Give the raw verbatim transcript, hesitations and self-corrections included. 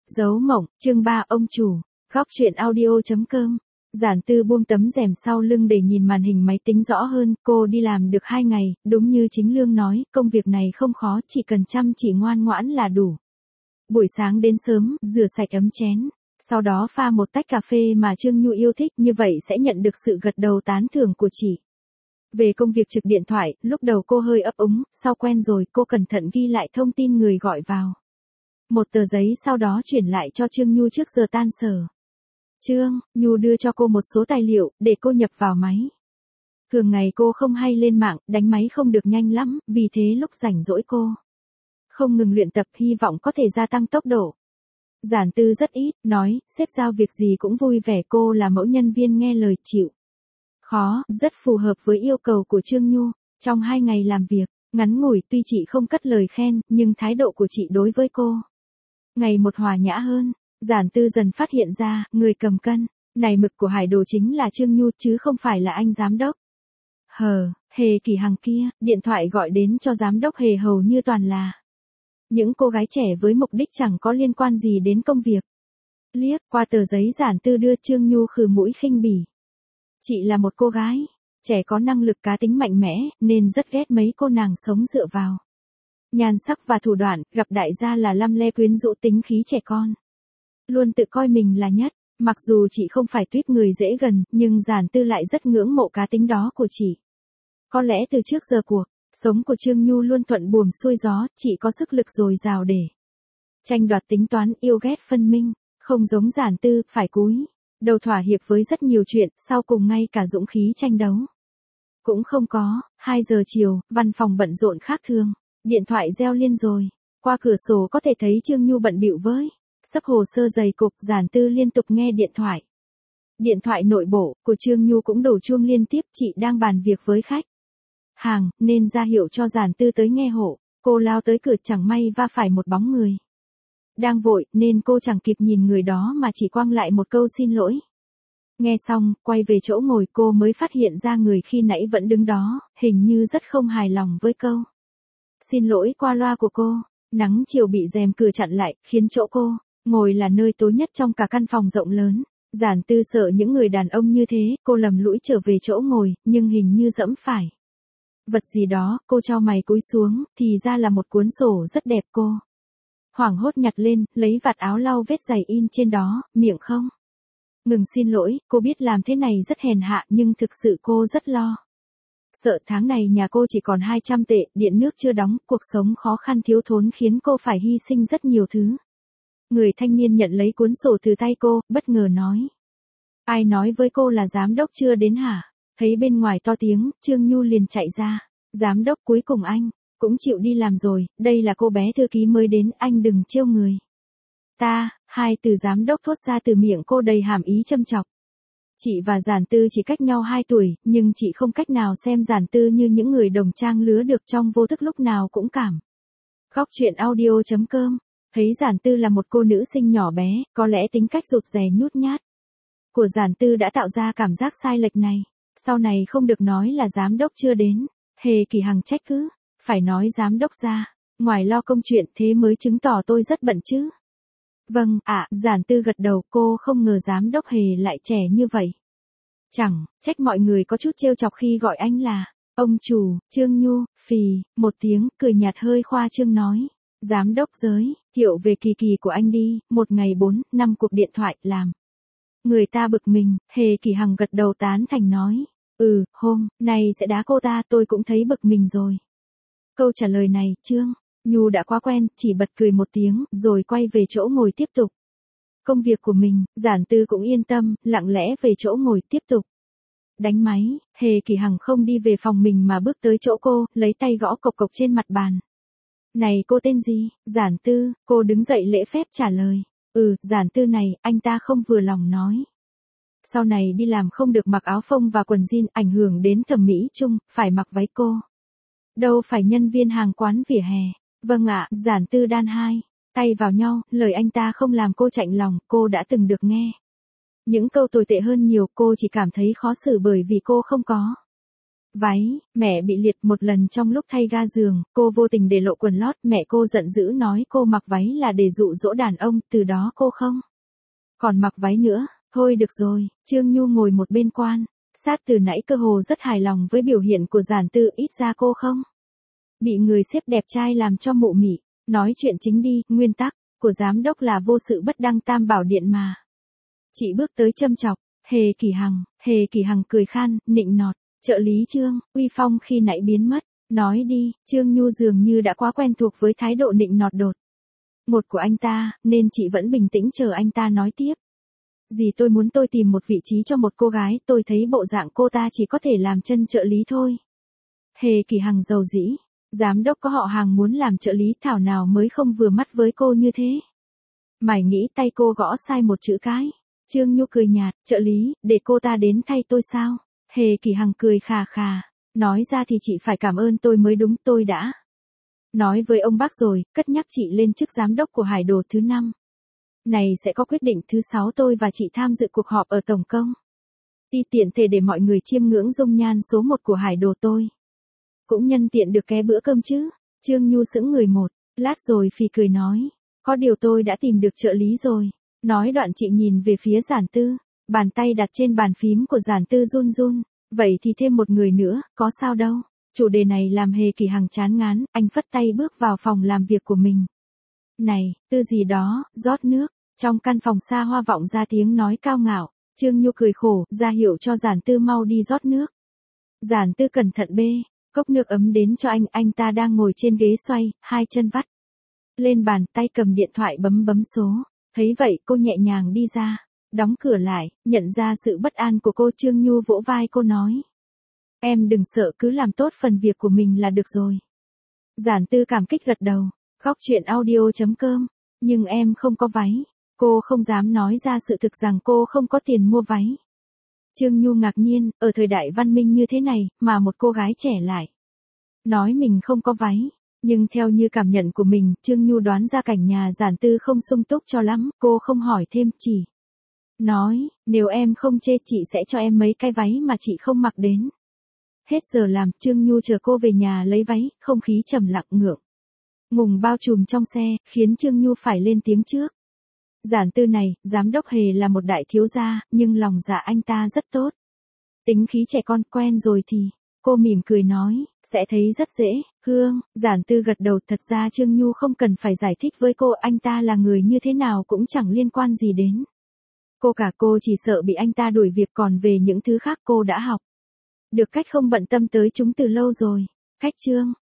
Dấu mộng, chương ba ông chủ, góc truyện audio.com. Giản Tư buông tấm rèm sau lưng để nhìn màn hình máy tính rõ hơn, cô đi làm được hai ngày, đúng như chính lương nói, công việc này không khó, chỉ cần chăm chỉ ngoan ngoãn là đủ. Buổi sáng đến sớm, rửa sạch ấm chén, sau đó pha một tách cà phê mà Trương Nhu yêu thích, như vậy sẽ nhận được sự gật đầu tán thưởng của chị. Về công việc trực điện thoại, lúc đầu cô hơi ấp úng, sau quen rồi cô cẩn thận ghi lại thông tin người gọi vào. Một tờ giấy sau đó chuyển lại cho Trương Nhu trước giờ tan sở. Trương, Nhu đưa cho cô một số tài liệu, để cô nhập vào máy. Thường ngày cô không hay lên mạng, đánh máy không được nhanh lắm, vì thế lúc rảnh rỗi cô không ngừng luyện tập, hy vọng có thể gia tăng tốc độ. Giản Tư rất ít, nói, sếp giao việc gì cũng vui vẻ, cô là mẫu nhân viên nghe lời chịu khó, rất phù hợp với yêu cầu của Trương Nhu. Trong hai ngày làm việc, ngắn ngủi, tuy chị không cất lời khen, nhưng thái độ của chị đối với cô ngày một hòa nhã hơn. Giản Tư dần phát hiện ra, người cầm cân này mực của Hải Đồ chính là Trương Nhu chứ không phải là anh giám đốc. Hờ, Hề Kỳ Hằng kia, điện thoại gọi đến cho giám đốc Hề hầu như toàn là những cô gái trẻ với mục đích chẳng có liên quan gì đến công việc. Liếc qua tờ giấy Giản Tư đưa, Trương Nhu khừ mũi khinh bỉ. Chị là một cô gái trẻ có năng lực, cá tính mạnh mẽ, nên rất ghét mấy cô nàng sống dựa vào nhan sắc và thủ đoạn, gặp đại gia là lăm le quyến rũ, tính khí trẻ con, luôn tự coi mình là nhất. Mặc dù chị không phải tuýp người dễ gần, nhưng Giản Tư lại rất ngưỡng mộ cá tính đó của chị. Có lẽ từ trước giờ cuộc sống của Trương Nhu luôn thuận buồm xuôi gió, chị có sức lực dồi dào để tranh đoạt, tính toán, yêu ghét phân minh, không giống Giản Tư, phải cúi đầu thỏa hiệp với rất nhiều chuyện, sau cùng ngay cả dũng khí tranh đấu cũng không có. Hai giờ chiều, văn phòng bận rộn khác thường, điện thoại reo liên rồi. Qua cửa sổ có thể thấy Trương Nhu bận bịu với sắp hồ sơ dày cục. Giản Tư liên tục nghe điện thoại. Điện thoại nội bộ của Trương Nhu cũng đổ chuông liên tiếp, chị đang bàn việc với khách hàng, nên ra hiệu cho Giản Tư tới nghe hộ. Cô lao tới cửa, chẳng may va phải một bóng người đang vội, nên cô chẳng kịp nhìn người đó mà chỉ quăng lại một câu xin lỗi. Nghe xong, quay về chỗ ngồi, cô mới phát hiện ra người khi nãy vẫn đứng đó, hình như rất không hài lòng với câu xin lỗi qua loa của cô. Nắng chiều bị rèm cửa chặn lại, khiến chỗ cô ngồi là nơi tối nhất trong cả căn phòng rộng lớn. Giản Tư sợ những người đàn ông như thế, cô lầm lũi trở về chỗ ngồi, nhưng hình như dẫm phải vật gì đó, cô chau mày cúi xuống, thì ra là một cuốn sổ rất đẹp. Cô hoảng hốt nhặt lên, lấy vạt áo lau vết giày in trên đó, miệng không ngừng xin lỗi. Cô biết làm thế này rất hèn hạ, nhưng thực sự cô rất lo sợ tháng này nhà cô chỉ còn hai trăm tệ, điện nước chưa đóng, cuộc sống khó khăn thiếu thốn khiến cô phải hy sinh rất nhiều thứ. Người thanh niên nhận lấy cuốn sổ từ tay cô, bất ngờ nói. Ai nói với cô là giám đốc chưa đến hả? Thấy bên ngoài to tiếng, Trương Nhu liền chạy ra. Giám đốc, cuối cùng anh cũng chịu đi làm rồi, đây là cô bé thư ký mới đến, anh đừng trêu người ta. Hai từ giám đốc thốt ra từ miệng cô đầy hàm ý châm chọc. Chị và Giản Tư chỉ cách nhau hai tuổi, nhưng chị không cách nào xem Giản Tư như những người đồng trang lứa được, trong vô thức lúc nào cũng cảm. Góc truyện audio.com. Thấy Giản Tư là một cô nữ sinh nhỏ bé, có lẽ tính cách rụt rè nhút nhát của Giản Tư đã tạo ra cảm giác sai lệch này. Sau này không được nói là giám đốc chưa đến. Hề Kỳ Hằng trách cứ, phải nói giám đốc ra, ngoài lo công chuyện, thế mới chứng tỏ tôi rất bận chứ. Vâng, ạ, à, Giản Tư gật đầu, cô không ngờ giám đốc Hề lại trẻ như vậy. Chẳng trách mọi người có chút trêu chọc khi gọi anh là ông chủ. Trương Nhu phì một tiếng, cười nhạt hơi khoa trương nói. Giám đốc giới thiệu về Kỳ Kỳ của anh đi. Một ngày bốn, năm cuộc điện thoại, làm người ta bực mình. Hề Kỳ Hằng gật đầu tán thành nói. Ừ, hôm nay sẽ đá cô ta, tôi cũng thấy bực mình rồi. Câu trả lời này, Trương Nhu đã quá quen, chỉ bật cười một tiếng, rồi quay về chỗ ngồi tiếp tục công việc của mình. Giản Tư cũng yên tâm, lặng lẽ về chỗ ngồi tiếp tục đánh máy. Hề Kỳ Hằng không đi về phòng mình mà bước tới chỗ cô, lấy tay gõ cộc cộc trên mặt bàn. Này, cô tên gì? Giản Tư. Cô đứng dậy lễ phép trả lời. Ừ, Giản Tư này, anh ta không vừa lòng nói. Sau này đi làm không được mặc áo phông và quần jean, ảnh hưởng đến thẩm mỹ chung, phải mặc váy. Cô đâu phải nhân viên hàng quán vỉa hè. Vâng ạ. Giản Tư đan hai tay vào nhau, lời anh ta không làm cô chạnh lòng, cô đã từng được nghe những câu tồi tệ hơn nhiều, cô chỉ cảm thấy khó xử bởi vì cô không có Váy, mẹ bị liệt một lần trong lúc thay ga giường, cô vô tình để lộ quần lót, mẹ cô giận dữ nói cô mặc váy là để dụ dỗ đàn ông, từ đó cô không còn mặc váy nữa. Thôi được rồi, Trương Nhu ngồi một bên quan sát từ nãy cơ hồ rất hài lòng với biểu hiện của Giản Tư, ít ra cô không bị người sếp đẹp trai làm cho mụ mị. Nói chuyện chính đi, nguyên tắc của giám đốc là vô sự bất đăng tam bảo điện mà. Chị bước tới châm chọc, Hề Kỳ Hằng, Hề Kỳ Hằng cười khan, nịnh nọt, trợ lý Trương, uy phong khi nãy biến mất, nói đi. Trương Nhu dường như đã quá quen thuộc với thái độ nịnh nọt đột ngột của anh ta, nên chị vẫn bình tĩnh chờ anh ta nói tiếp. Dì tôi muốn tôi tìm một vị trí cho một cô gái, tôi thấy bộ dạng cô ta chỉ có thể làm chân trợ lý thôi. Hề Kỳ Hằng dầu dĩ, giám đốc có họ Hàng muốn làm trợ lý, thảo nào mới không vừa mắt với cô như thế. Mày nghĩ tay cô gõ sai một chữ cái. Trương Nhu cười nhạt, trợ lý, để cô ta đến thay tôi sao? Hề Kỳ Hằng cười khà khà, nói ra thì chị phải cảm ơn tôi mới đúng, tôi đã nói với ông bác rồi, cất nhắc chị lên chức giám đốc của Hải Đồ thứ năm. Này sẽ có quyết định thứ sáu, tôi và chị tham dự cuộc họp ở Tổng công ty tiện thể để mọi người chiêm ngưỡng dung nhan số một của Hải Đồ tôi. Cũng nhân tiện được ké bữa cơm chứ. Trương Nhu sững người một lát rồi phì cười nói, có điều tôi đã tìm được trợ lý rồi. Nói đoạn chị nhìn về phía Giản Tư, bàn tay đặt trên bàn phím của Giản Tư run run, vậy thì thêm một người nữa, có sao đâu. Chủ đề này làm Hề Kỳ Hằng chán ngán, anh phất tay bước vào phòng làm việc của mình. Này, Tư gì đó, rót nước. Trong căn phòng xa hoa vọng ra tiếng nói cao ngạo. Trương Nhu cười khổ, ra hiệu cho Giản Tư mau đi rót nước. Giản Tư cẩn thận bê cốc nước ấm đến cho anh, anh ta đang ngồi trên ghế xoay, hai chân vắt lên bàn, tay cầm điện thoại bấm bấm số. Thấy vậy cô nhẹ nhàng đi ra, đóng cửa lại, nhận ra sự bất an của cô. Trương Nhu vỗ vai cô nói, em đừng sợ, cứ làm tốt phần việc của mình là được rồi. Giản Tư cảm kích gật đầu, góc chuyện audio chấm com, nhưng em không có váy. Cô không dám nói ra sự thực rằng cô không có tiền mua váy. Trương Nhu ngạc nhiên, ở thời đại văn minh như thế này, mà một cô gái trẻ lại nói mình không có váy. Nhưng theo như cảm nhận của mình, Trương Nhu đoán ra cảnh nhà Giản Tư không sung túc cho lắm, cô không hỏi thêm, chỉ nói, nếu em không chê chị sẽ cho em mấy cái váy mà chị không mặc đến hết giờ làm. Trương Nhu chờ cô về nhà lấy váy, không khí trầm lặng ngượng ngùng bao trùm trong xe, khiến Trương Nhu phải lên tiếng trước. Giản Tư này, giám đốc Hề là một đại thiếu gia, nhưng lòng dạ anh ta rất tốt. Tính khí trẻ con, quen rồi thì. Cô mỉm cười nói, sẽ thấy rất dễ. Hương, Giản Tư gật đầu, thật ra Trương Nhu không cần phải giải thích với cô, anh ta là người như thế nào cũng chẳng liên quan gì đến cô cả. Cô chỉ sợ bị anh ta đuổi việc, còn về những thứ khác cô đã học được cách không bận tâm tới chúng từ lâu rồi. Cách Trương